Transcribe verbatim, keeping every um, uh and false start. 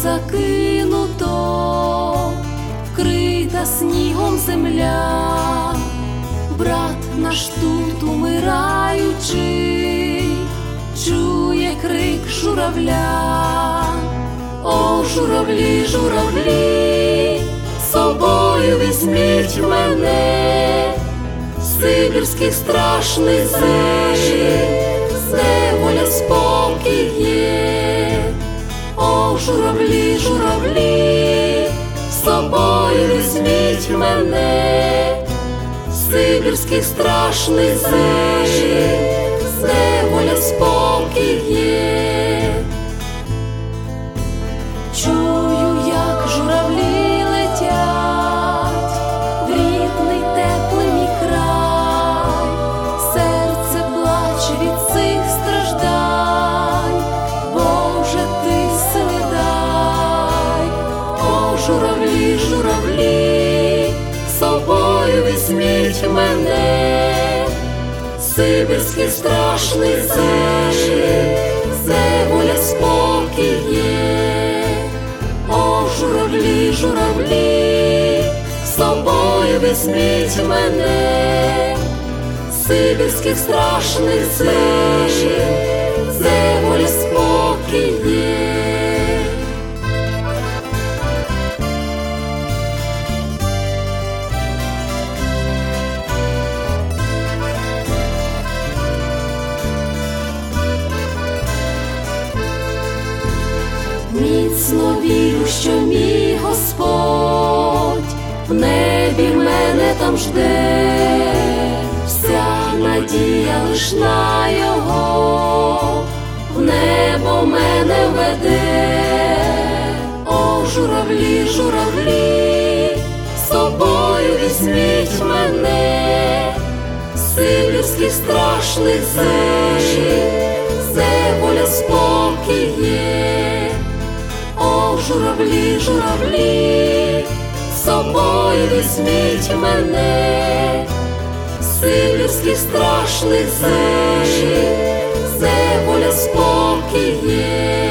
закинуто, вкрита снігом земля, брат наш тут умираючи, чує крик журавля. О, журавлі, журавлі, з собою візьміть мене, з сибірських страшних земель, де воля спокій є. О, журавлі, журавлі, з собою візьміть мене, з сибірських страшних земель, де воля спокій є. Чую, як журавлі летять в рідний теплий мій край, серце плаче від цих страждань, Боже, ти сили дай. О, журавлі, журавлі, з собою візьміть мене, з сибірських страшних земель, де воля спокій є. О, журавлі, журавлі, з собою візьміть мене, з сибірських страшних земель, де воля спокій є. Міцно вірю, що мій Господь в небі мене там жде, вся надія лиш на Його, в небо мене веде. О, журавлі, журавлі, з собою візьміть мене, з сибірських страшних земель, де воля спокій є. О, журавлі, журавлі, з собою візьміть мене, з сибірських страшних земель, де воля спокій є.